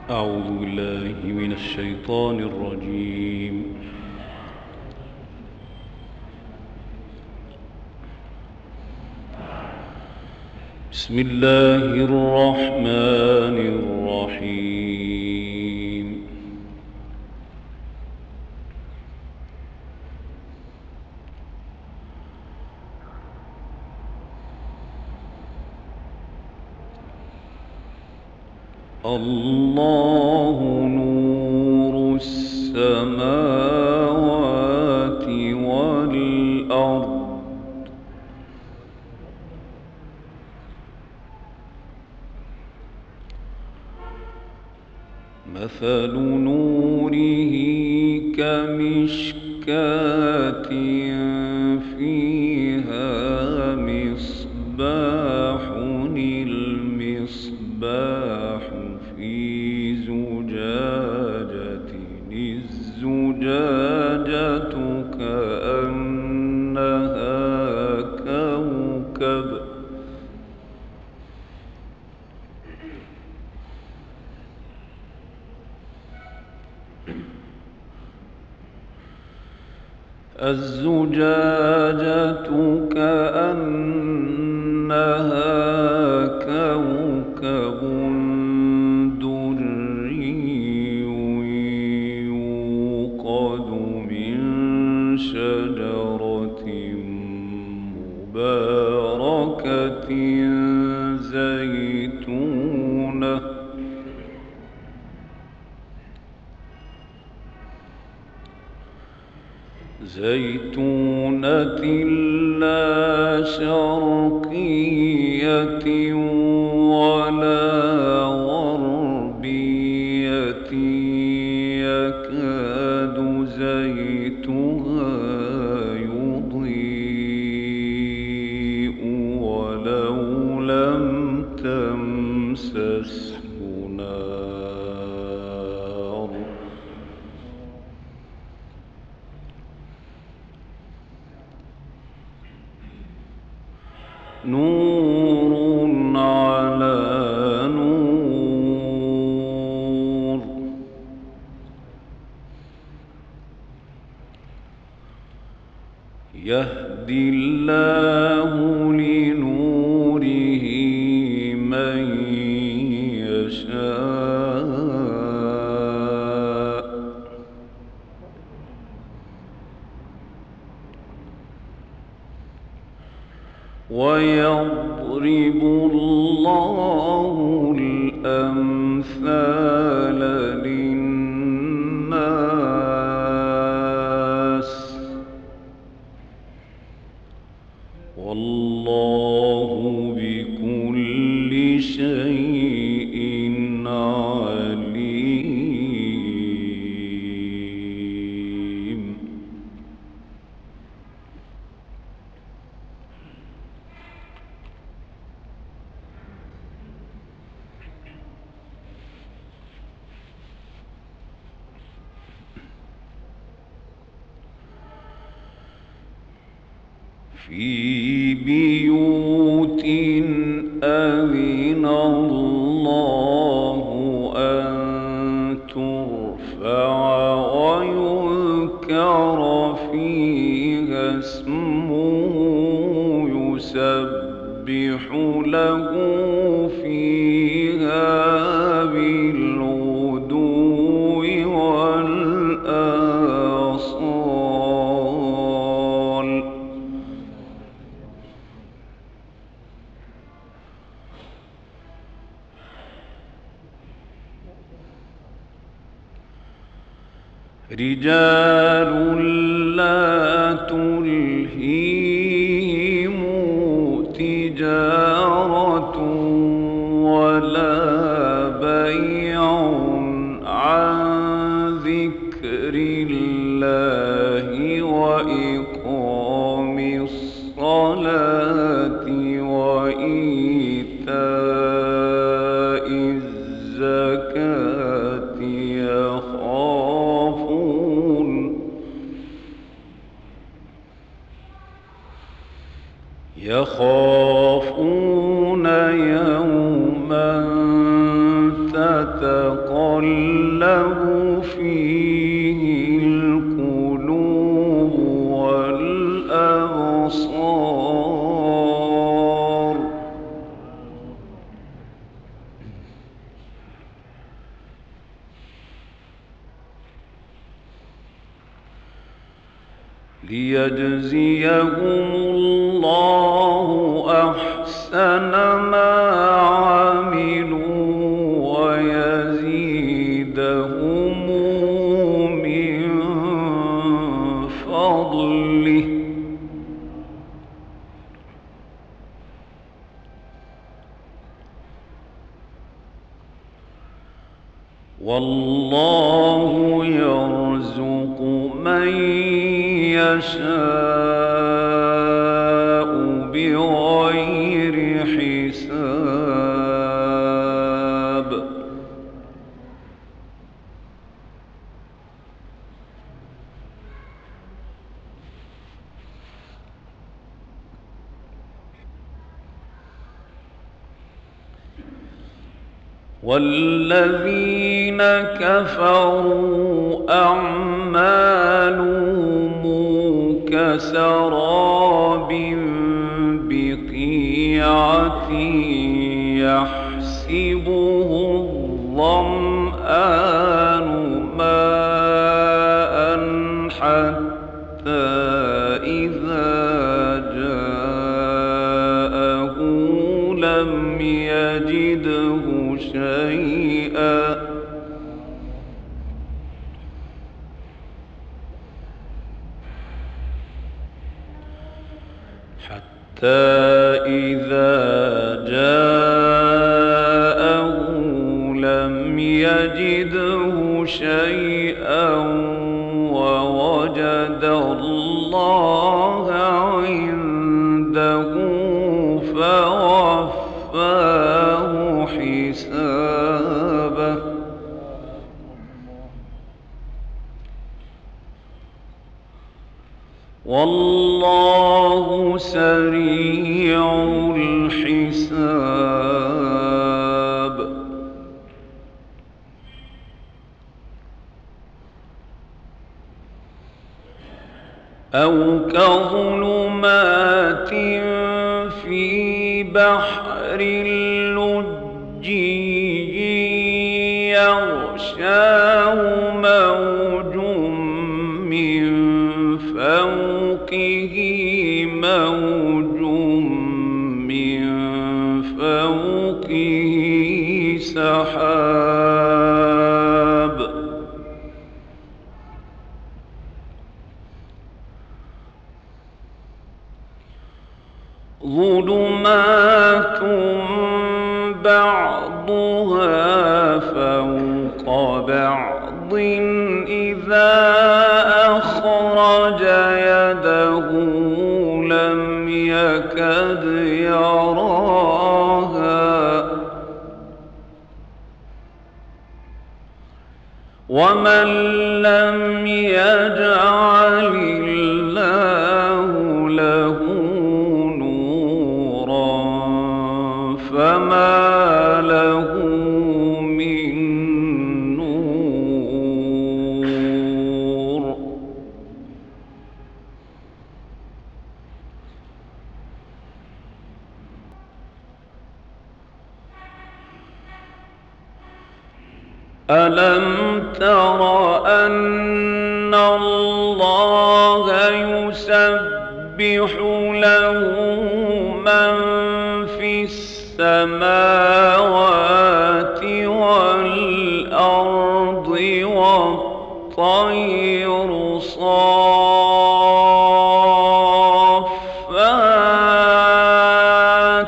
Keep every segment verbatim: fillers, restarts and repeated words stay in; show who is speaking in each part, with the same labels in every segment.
Speaker 1: أعوذ بالله من الشيطان الرجيم. بسم الله الرحمن الرحيم. الله نور السماوات والأرض مثل نوره كمشكاة فيها مصباح المصباح في زجاجة الزجاجة كأنها كوكب الزجاجة كأنها كوكب دري يوقد من شجرة مباركة زيتونة زيتونة لا شرقية ولا غربية يكاد زيتها يضيء ولو لم تمسسه نار نور على نور يهدي الله لنوره من يشاء ويضرب الله الأمثال للناس والله بكل شيء عليم. في بيوت أذن الله أن ترفع ويذكر فيها اسمه يسبح له فيها بالغدو والآصال رجال لا تلهيهم تجارة ولا بيع عن ذكر الله وإقام الصلاة وإيتاء الزكاة يخافون يخافون يوما تتقلب تقلب فيه القلوب والأبصار ليجزيهم الله أحسن ما عملوا ويزيدهم من فضله والله يرزق من يشاء بغير حساب والذين كفروا أعمالهم كسراب بقيعة يحسبه الظمآن ماء حتى إذا جاءه لم يجده شيئا حتى إذا جاءه لم يجده شيئا ووجد الله عنده فوفاه حسابه والله سريع الحساب أو كظلمات في بحر لجي يغشاه موج من فوقه موج من فوقه سحاب ظلمات بعضها فوق بعض إذا أخرج يده لم يكد يراها ومن لم يجعل الله له نورا فما له من نور ألم تر أن الله يسبح له من في السماوات والأرض والطير صافات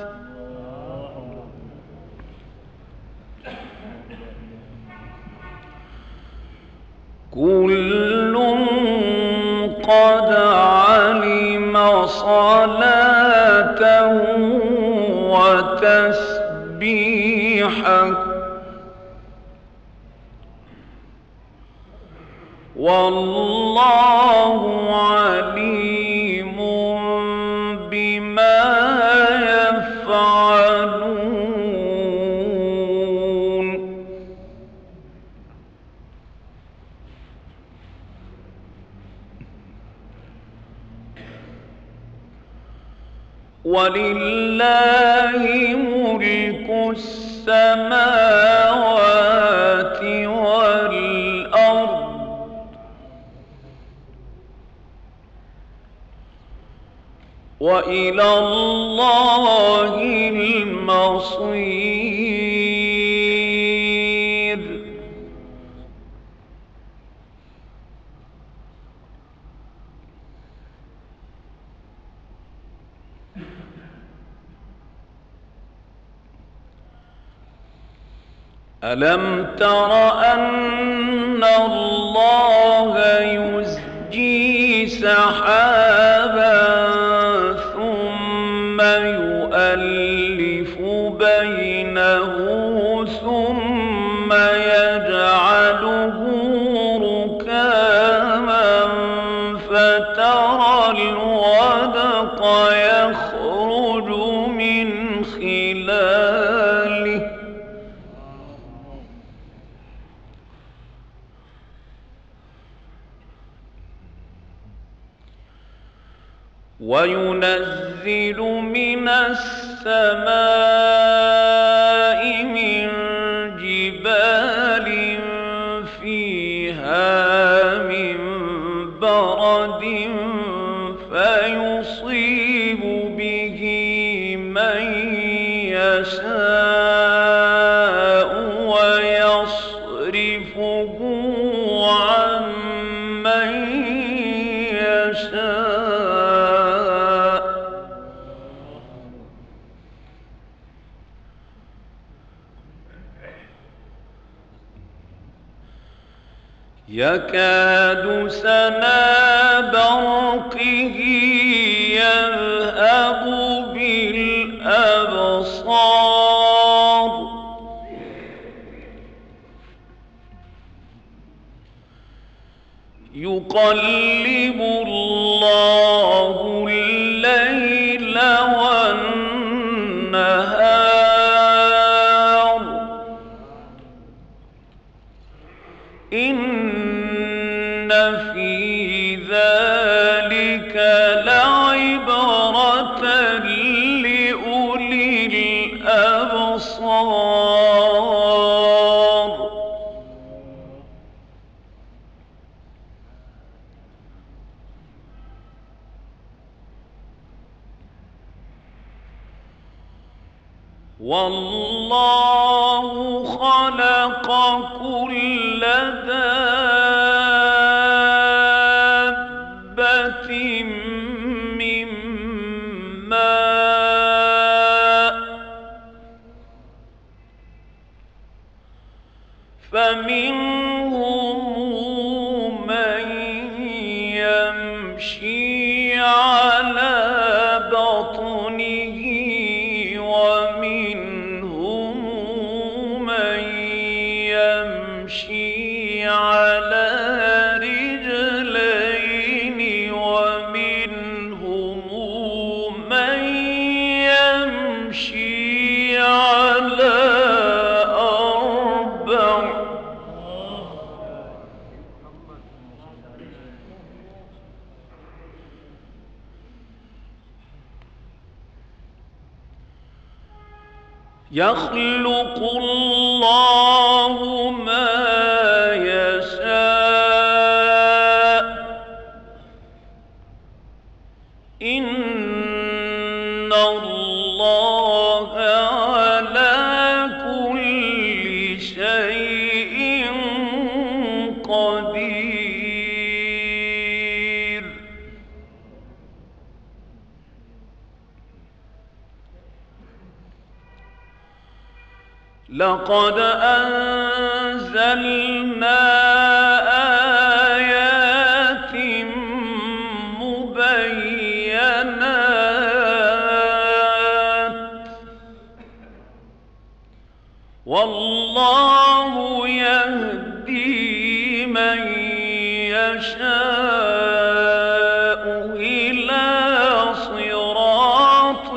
Speaker 1: كل قد علم صلاته وتسبيحه والله عليم بما يفعلون ولله ملك السماوات والأرض وإلى الله المصير. ألم تر أن الله يزجي سحابا ثم يؤلف بينه ثم يجعله ركاما فترى الودق يخرج من خلاله وينزل من السماء من جبال فيها من برد فيصيب به من يشاء ويصرفه عن من يشاء يكاد سنا برقه يذهب بالأبصار يقلب الله الليل والنهار إن في ذلك لعبرة لأولي الأبصار. والله خلق كل دابة من ماء فمنهم من يمشي على بطنه ومنهم من يمشي على رجلين ومنهم من يمشي على أربع يخلق الله ما يشاء إن الله على كل شيء قدير. لقد أنزلنا آيات مبينات والله يهدي من يشاء إلى صراط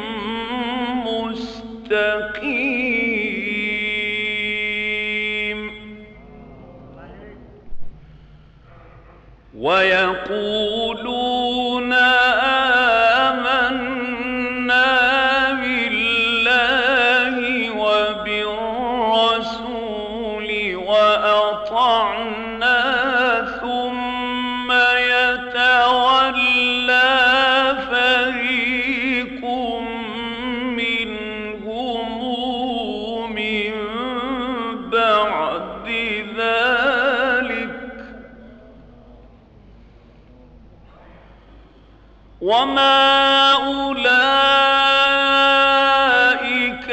Speaker 1: مستقيم. ويقولون آمنا وما أولئك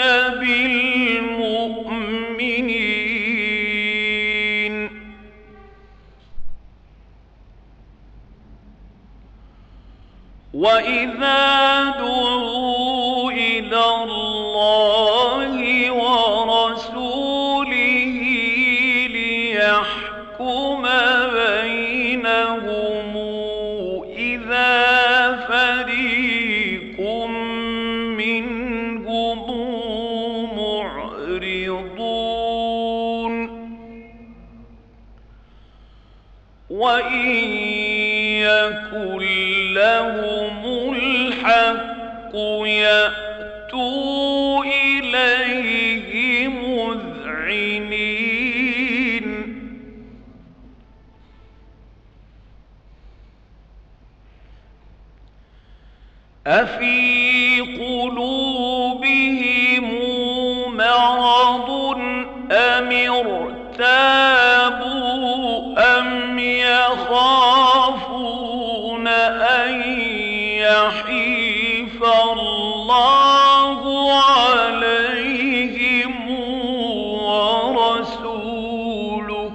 Speaker 1: بالمؤمنين. وإذا دعوا إلى الله ورسوله ليحكم بينهم إذا فريق منهم معرضون. وإن يكن لهم الحق يأتوا إليه مذعنين. أفي قلوبهم مرض أم ارتابوا أم يخافون أن يحيف الله عليهم ورسوله.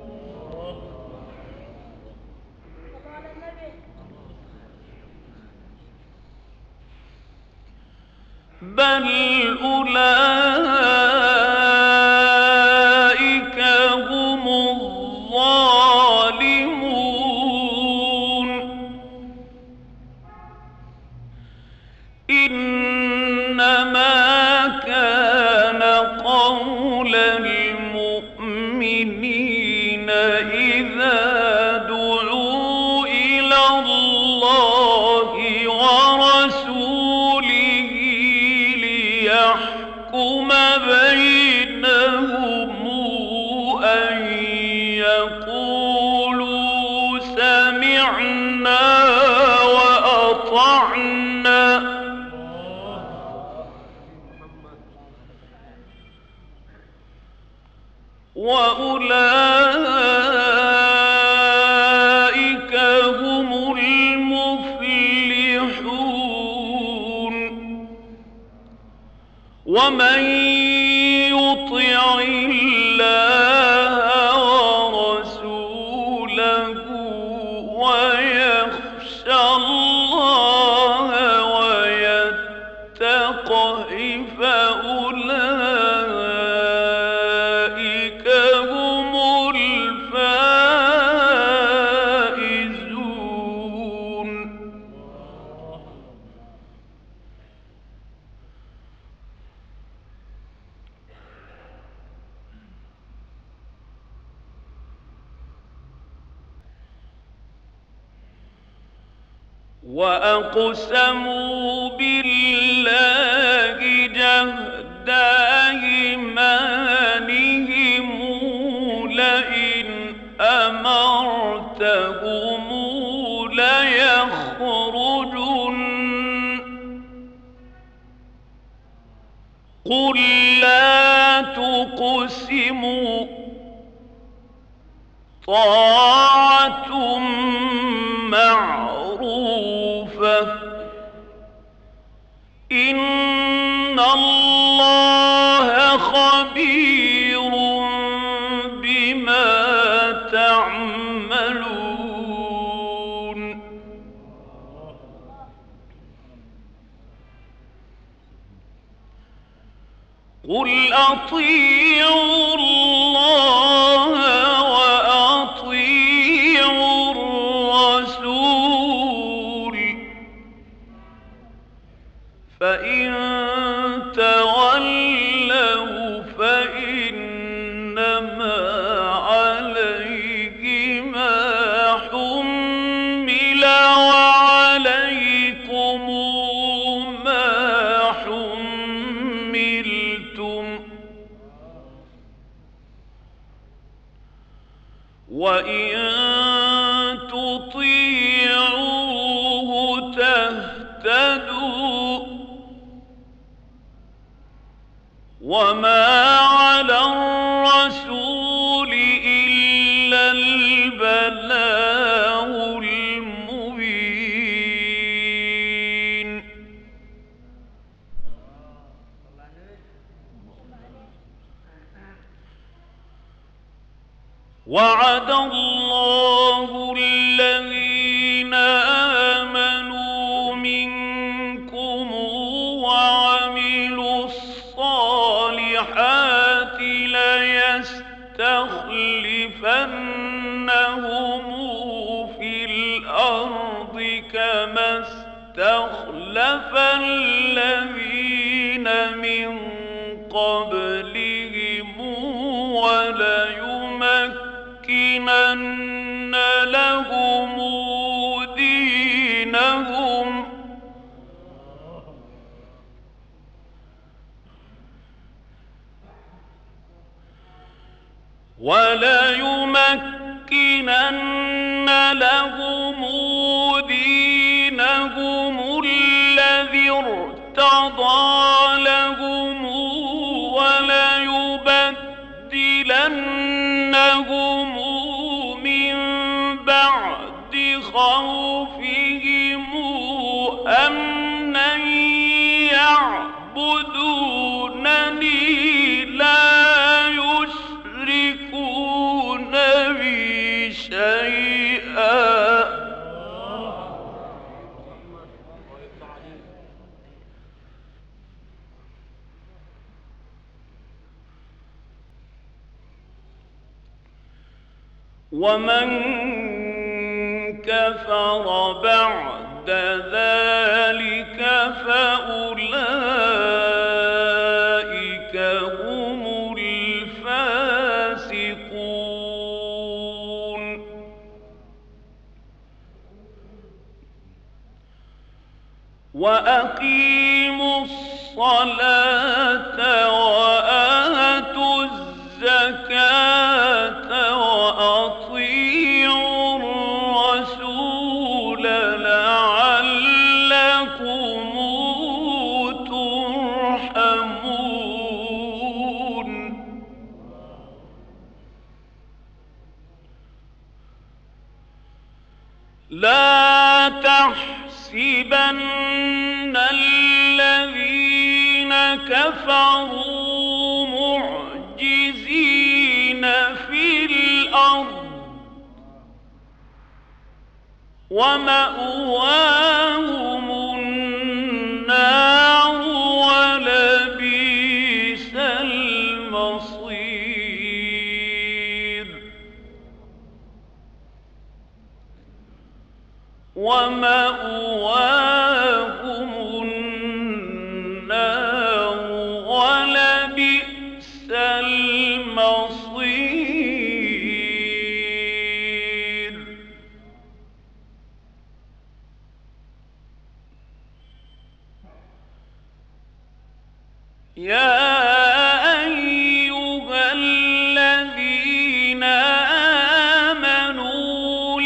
Speaker 1: بل أولئك هم الظالمون. إنما كان قول المؤمنين إذا دعوا إلى الله ورسوله ليحكم بينهم أن يقولوا سمعنا وأطعنا وأولئك هم المفلحون. ومن يطع الله ورسوله ويخشى الله ويتقه فأولئك هم الفائزون. وأقسموا بالله جهد أيمانهم لئن أمرتهم ليخرجن. قل لا تقسموا طاعة معروفة. إن الله خبير بما تعملون. قل أطيعوا الله وأطيعوا الرسول فإن تولوا فإنما عليه ما حمل وعليكم ما حملتم. وإن تطيعوه تهتدوا. وما على الرسول إلا البلاغ المبين. وعد الله الذين آمنوا منكم وعملوا الصالحات ليستخلفنهم في الأرض كما استخلف الذين من قبلهم وليمكنن لهم دينهم وليمكنن لهم دينهم الذي ارتضى لهم وليبدلنهم من بعد خوفهم أمنا يعبدونني لا يشركون بي شيئا ومن كفر بعد ذلك فأولئك هم الفاسقون وأقيموا الصلاة وآتوا الزكاة وأطيعوا الرسول لعلكم ترحمون لا تحسبن الذين كفروا معجزين في الأرض ومأواهم النار ولبئس المصير ومأواهم النار ولبئس المصير يا أيها الذين آمنوا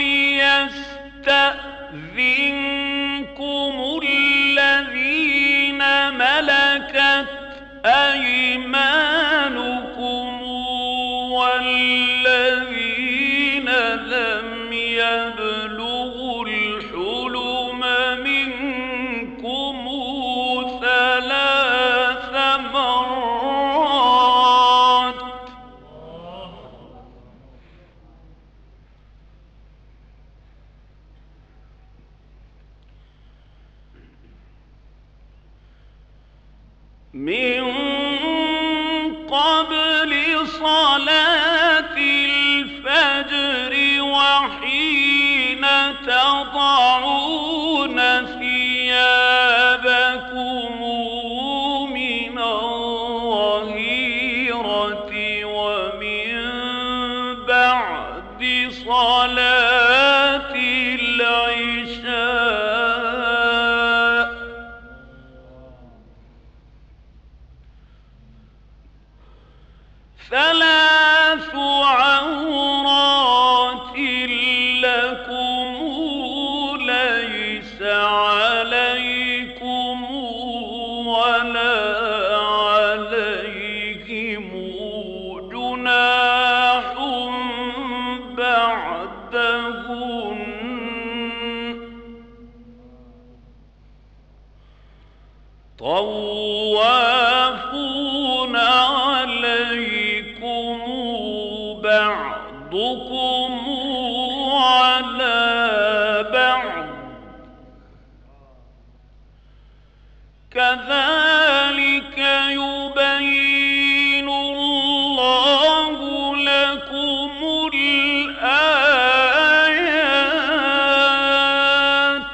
Speaker 1: ليستأذنكم الذين ملكت أيمانكم والذين لم يبلغوا الحلم منكم ثلاث مرات من قبل صلاة الفجر وحين تضعون ثيابكم من الظهيرة ومن بعد صلاة العشاء ثلاث عورات لكم ليس عليكم ولا عليهم جناح بعدهن طوافون عليكم بعضكم بعضكم على بعض كذلك يبين الله لكم الآيات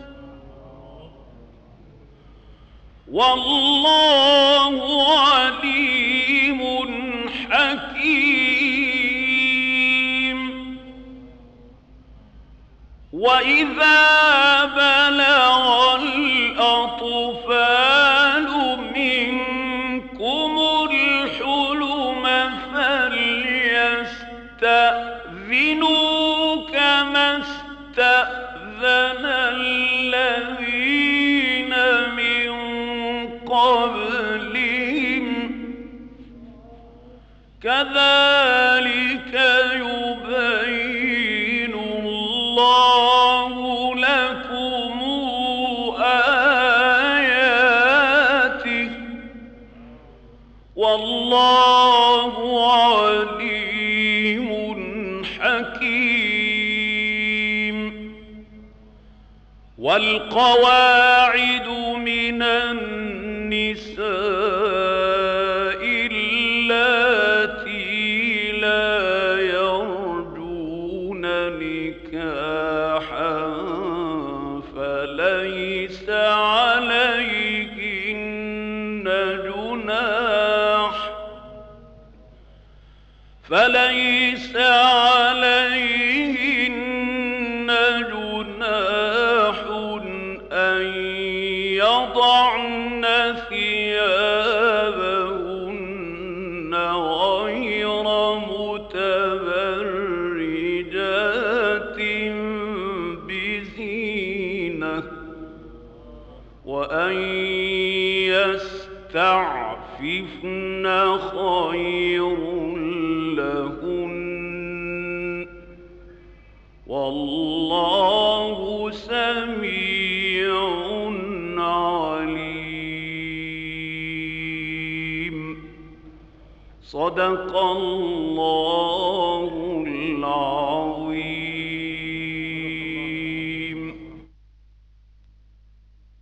Speaker 1: والله عليم حكيم. وإذا بلغ الأطفال منكم الحلم فليستأذنوا كما استأذن الذين من قبلهم كذلك يبين الله لكم آياته والله عليم حكيم. والقواعد من النساء اللاتي لا يرجون نكاحا فليس عليهن جناح فليس عليهن جناح أن يضعن ثيابهن غير متبرجات بزينة وأن يستعففن خير لهن والله سميع عليم. صدق الله